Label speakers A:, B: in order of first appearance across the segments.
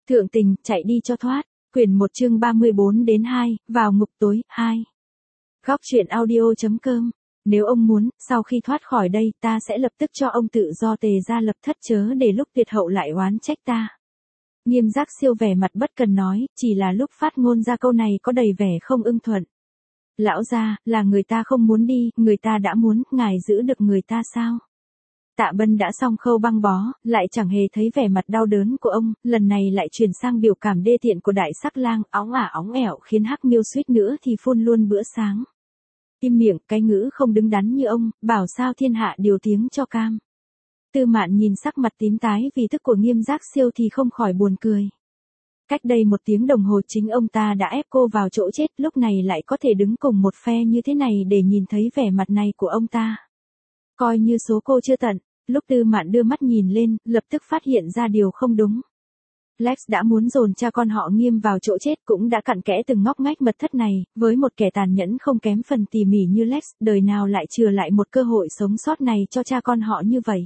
A: Thượng tình, chạy đi cho thoát. Quyển 1 chương 34-2, vào ngục tối, 2. Góc truyện audio.com. Nếu ông muốn, sau khi thoát khỏi đây, ta sẽ lập tức cho ông tự do tề ra lập thất, chớ để lúc tuyệt hậu lại oán trách ta. Nghiêm Giác Siêu vẻ mặt bất cần nói, chỉ là lúc phát ngôn ra câu này có đầy vẻ không ưng thuận. Lão gia, là người ta không muốn đi, người ta đã muốn, ngài giữ được người ta sao? Tạ Bân đã xong khâu băng bó, lại chẳng hề thấy vẻ mặt đau đớn của ông, lần này lại chuyển sang biểu cảm đê tiện của đại sắc lang, óng ẻo khiến Hắc Miêu suýt nữa thì phun luôn bữa sáng. Im miệng, cái ngữ không đứng đắn như ông, bảo sao thiên hạ điều tiếng cho cam. Tư Mạn nhìn sắc mặt tím tái vì tức của Nghiêm Giác Siêu thì không khỏi buồn cười. Cách đây 1 tiếng đồng hồ chính ông ta đã ép cô vào chỗ chết, lúc này lại có thể đứng cùng một phe như thế này để nhìn thấy vẻ mặt này của ông ta. Coi như số cô chưa tận. Lúc Tư Mạn đưa mắt nhìn lên, lập tức phát hiện ra điều không đúng. Lex đã muốn dồn cha con họ Nghiêm vào chỗ chết, cũng đã cặn kẽ từng ngóc ngách mật thất này, với một kẻ tàn nhẫn không kém phần tỉ mỉ như Lex, đời nào lại chừa lại một cơ hội sống sót này cho cha con họ như vậy.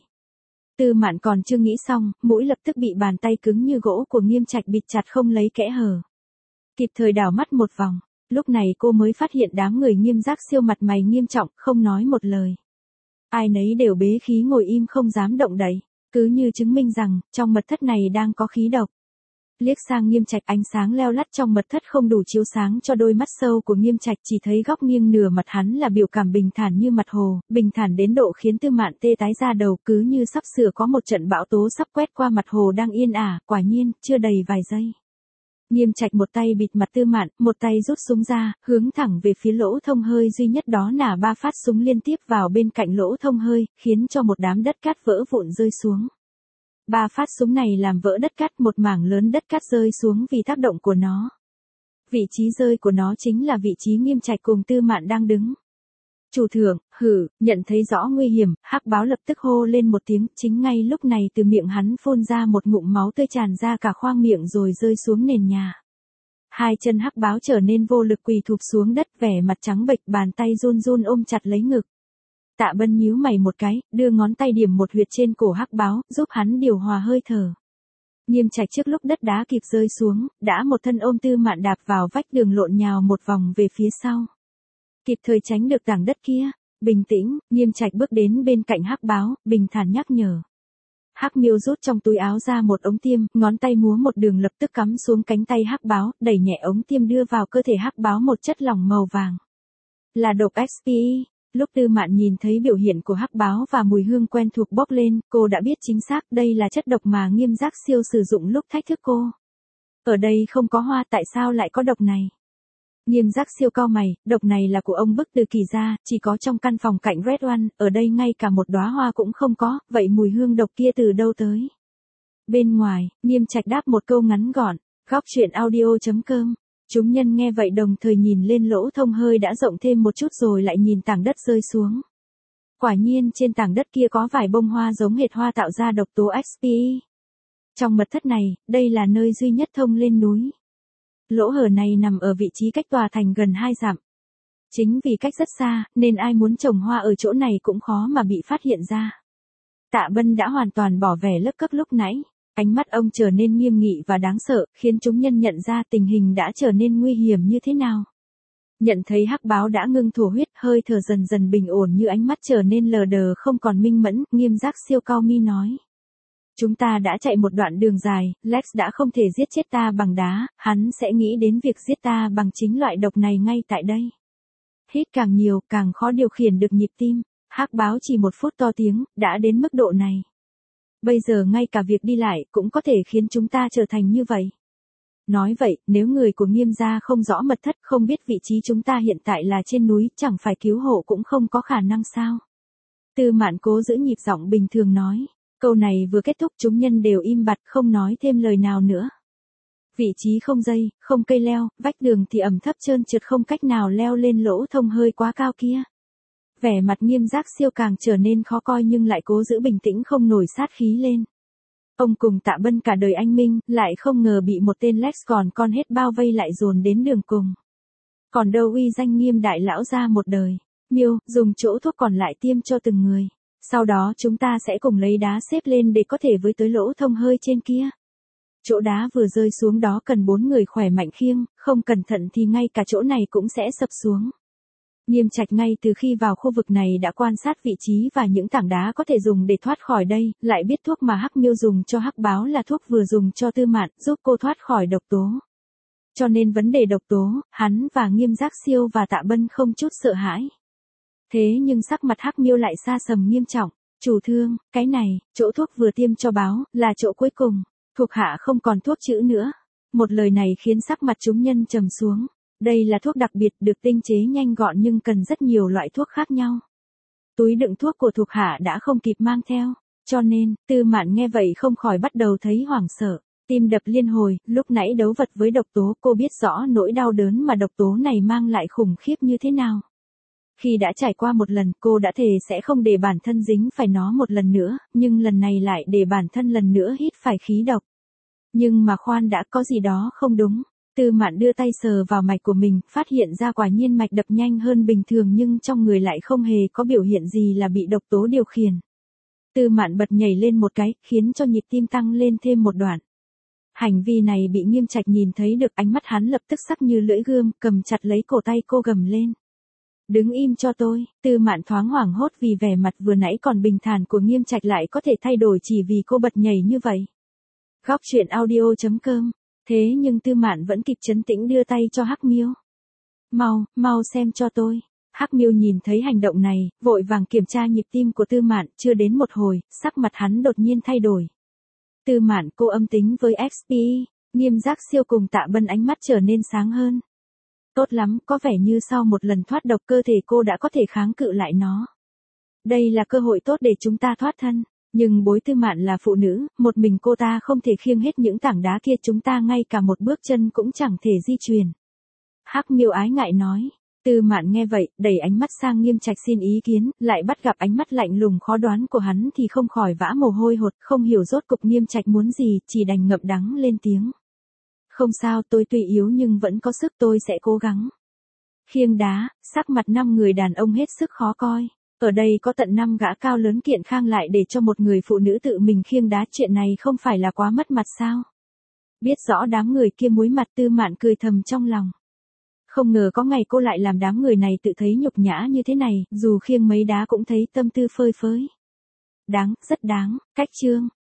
A: Tư Mạn còn chưa nghĩ xong, mũi lập tức bị bàn tay cứng như gỗ của Nghiêm Trạch bịt chặt không lấy kẽ hở. Kịp thời đảo mắt một vòng, lúc này cô mới phát hiện đám người Nghiêm Giác Siêu mặt mày nghiêm trọng, không nói một lời. Ai nấy đều bế khí ngồi im không dám động đậy, cứ như chứng minh rằng, trong mật thất này đang có khí độc. Liếc sang Nghiêm Trạch, ánh sáng leo lắt trong mật thất không đủ chiếu sáng cho đôi mắt sâu của Nghiêm Trạch, chỉ thấy góc nghiêng nửa mặt hắn là biểu cảm bình thản như mặt hồ, bình thản đến độ khiến Tư Mạn tê tái da đầu, cứ như sắp sửa có một trận bão tố sắp quét qua mặt hồ đang yên ả, quả nhiên, chưa đầy vài giây. Nghiêm Trạch một tay bịt mặt Tư Mạn, một tay rút súng ra, hướng thẳng về phía lỗ thông hơi duy nhất đó, nả 3 phát súng liên tiếp vào bên cạnh lỗ thông hơi, khiến cho một đám đất cát vỡ vụn rơi xuống. 3 phát súng này làm vỡ đất cát, một mảng lớn đất cát rơi xuống vì tác động của nó. Vị trí rơi của nó chính là vị trí Nghiêm Trạch cùng Tư Mạn đang đứng. Chủ thượng, nhận thấy rõ nguy hiểm, Hắc Báo lập tức hô lên một tiếng, chính ngay lúc này từ miệng hắn phun ra một ngụm máu tươi tràn ra cả khoang miệng rồi rơi xuống nền nhà. 2 chân Hắc Báo trở nên vô lực quỳ thụp xuống đất, vẻ mặt trắng bệch, bàn tay run run ôm chặt lấy ngực. Tạ Bân nhíu mày một cái, đưa ngón tay điểm một huyệt trên cổ Hắc Báo, giúp hắn điều hòa hơi thở. Nghiêm Trạch trước lúc đất đá kịp rơi xuống, đã một thân ôm Tư Mạn đạp vào vách đường, lộn nhào một vòng về phía sau. Kịp thời tránh được tảng đất kia. Bình tĩnh, Nghiêm Trạch bước đến bên cạnh Hắc Báo, bình thản nhắc nhở. Hắc Miêu rút trong túi áo ra một ống tiêm, ngón tay múa một đường lập tức cắm xuống cánh tay Hắc Báo, đẩy nhẹ ống tiêm đưa vào cơ thể Hắc Báo một chất lỏng màu vàng. Là độc XPE. Lúc Tư Mạn nhìn thấy biểu hiện của Hắc Báo và mùi hương quen thuộc bốc lên, cô đã biết chính xác đây là chất độc mà Nghiêm Giác Siêu sử dụng lúc thách thức cô. Ở đây không có hoa, tại sao lại có độc này? Nghiêm Giác Siêu cau mày, độc này là của ông bức từ Kỳ ra, chỉ có trong căn phòng cạnh Red One, ở đây ngay cả một đóa hoa cũng không có, vậy mùi hương độc kia từ đâu tới? Bên ngoài, Nghiêm Trạch đáp một câu ngắn gọn, góc truyện audio.com. Chúng nhân nghe vậy đồng thời nhìn lên lỗ thông hơi đã rộng thêm một chút rồi lại nhìn tảng đất rơi xuống. Quả nhiên trên tảng đất kia có vài bông hoa giống hệt hoa tạo ra độc tố XPE. Trong mật thất này, đây là nơi duy nhất thông lên núi. Lỗ hở này nằm ở vị trí cách tòa thành gần 2 dặm. Chính vì cách rất xa, nên ai muốn trồng hoa ở chỗ này cũng khó mà bị phát hiện ra. Tạ Bân đã hoàn toàn bỏ vẻ lấp cấc lúc nãy. Ánh mắt ông trở nên nghiêm nghị và đáng sợ, khiến chúng nhân nhận ra tình hình đã trở nên nguy hiểm như thế nào. Nhận thấy Hắc Báo đã ngưng thổ huyết, hơi thở dần dần bình ổn như ánh mắt trở nên lờ đờ không còn minh mẫn, Nghiêm Giác Siêu cau mi nói. Chúng ta đã chạy một đoạn đường dài, Lex đã không thể giết chết ta bằng đá, hắn sẽ nghĩ đến việc giết ta bằng chính loại độc này ngay tại đây. Hít càng nhiều, càng khó điều khiển được nhịp tim. Hắc Báo chỉ 1 phút to tiếng, đã đến mức độ này. Bây giờ ngay cả việc đi lại cũng có thể khiến chúng ta trở thành như vậy. Nói vậy, nếu người của Nghiêm gia không rõ mật thất, không biết vị trí chúng ta hiện tại là trên núi, chẳng phải cứu hộ cũng không có khả năng sao? Tư Mạn cố giữ nhịp giọng bình thường nói. Câu này vừa kết thúc chúng nhân đều im bặt không nói thêm lời nào nữa. Vị trí không dây, không cây leo, vách đường thì ẩm thấp trơn trượt không cách nào leo lên lỗ thông hơi quá cao kia. Vẻ mặt Nghiêm Giác Siêu càng trở nên khó coi nhưng lại cố giữ bình tĩnh không nổi sát khí lên. Ông cùng Tạ Bân cả đời anh minh, lại không ngờ bị một tên Lex còn con hết bao vây lại dồn đến đường cùng. Còn đâu uy danh Nghiêm đại lão ra một đời. Miêu, dùng chỗ thuốc còn lại tiêm cho từng người. Sau đó chúng ta sẽ cùng lấy đá xếp lên để có thể với tới lỗ thông hơi trên kia. chỗ đá vừa rơi xuống đó cần 4 người khỏe mạnh khiêng, không cẩn thận thì ngay cả chỗ này cũng sẽ sập xuống. Nghiêm Trạch ngay từ khi vào khu vực này đã quan sát vị trí và những tảng đá có thể dùng để thoát khỏi đây, lại biết thuốc mà Hắc Miêu dùng cho Hắc Báo là thuốc vừa dùng cho Tư Mạn, giúp cô thoát khỏi độc tố. Cho nên vấn đề độc tố, hắn và Nghiêm Giác Siêu và Tạ Bân không chút sợ hãi. Thế nhưng sắc mặt Hắc Miêu lại xa sầm nghiêm trọng. Chủ thương, cái này, chỗ thuốc vừa tiêm cho Báo, là chỗ cuối cùng. Thuộc hạ không còn thuốc chữ nữa. Một lời này khiến sắc mặt chúng nhân trầm xuống. Đây là thuốc đặc biệt được tinh chế nhanh gọn nhưng cần rất nhiều loại thuốc khác nhau. Túi đựng thuốc của thuộc hạ đã không kịp mang theo. Cho nên, Tư Mạn nghe vậy không khỏi bắt đầu thấy hoảng sợ. Tim đập liên hồi, lúc nãy đấu vật với độc tố cô biết rõ nỗi đau đớn mà độc tố này mang lại khủng khiếp như thế nào. Khi đã trải qua một lần cô đã thề sẽ không để bản thân dính phải nó một lần nữa, nhưng lần này lại để bản thân lần nữa hít phải khí độc. Nhưng mà khoan đã có gì đó không đúng. Tư Mạn đưa tay sờ vào mạch của mình, phát hiện ra quả nhiên mạch đập nhanh hơn bình thường nhưng trong người lại không hề có biểu hiện gì là bị độc tố điều khiển. Tư Mạn bật nhảy lên một cái, khiến cho nhịp tim tăng lên thêm một đoạn. Hành vi này bị Nghiêm Trạch nhìn thấy được, ánh mắt hắn lập tức sắc như lưỡi gươm, cầm chặt lấy cổ tay cô gầm lên. Đứng im cho tôi. Tư Mạn thoáng hoảng hốt vì vẻ mặt vừa nãy còn bình thản của Nghiêm Trạch lại có thể thay đổi chỉ vì cô bật nhảy như vậy. Góc truyện audio.com. Thế nhưng Tư Mạn vẫn kịp trấn tĩnh đưa tay cho Hắc Miêu. Mau xem cho tôi. Hắc Miêu nhìn thấy hành động này, vội vàng kiểm tra nhịp tim của Tư Mạn, chưa đến một hồi, sắc mặt hắn đột nhiên thay đổi. Tư Mạn, cô âm tính với XP. Nghiêm Giác Siêu cùng Tạ Bân ánh mắt trở nên sáng hơn. Tốt lắm, có vẻ như sau một lần thoát độc cơ thể cô đã có thể kháng cự lại nó. Đây là cơ hội tốt để chúng ta thoát thân. Nhưng bối Tư Mạn là phụ nữ, một mình cô ta không thể khiêng hết những tảng đá kia, chúng ta ngay cả một bước chân cũng chẳng thể di chuyển. Hắc Miêu ái ngại nói. Tư Mạn nghe vậy, đẩy ánh mắt sang Nghiêm Trạch xin ý kiến, lại bắt gặp ánh mắt lạnh lùng khó đoán của hắn thì không khỏi vã mồ hôi hột, không hiểu rốt cục Nghiêm Trạch muốn gì, chỉ đành ngậm đắng lên tiếng. Không sao, tôi tuy yếu nhưng vẫn có sức, tôi sẽ cố gắng. Khiêng đá, sắc mặt 5 người đàn ông hết sức khó coi. Ở đây có tận 5 gã cao lớn kiện khang lại để cho một người phụ nữ tự mình khiêng đá, chuyện này không phải là quá mất mặt sao? Biết rõ đám người kia muối mặt, Tư Mạn cười thầm trong lòng. Không ngờ có ngày cô lại làm đám người này tự thấy nhục nhã như thế này, dù khiêng mấy đá cũng thấy tâm tư phơi phới. Đáng, rất đáng. Cách chương.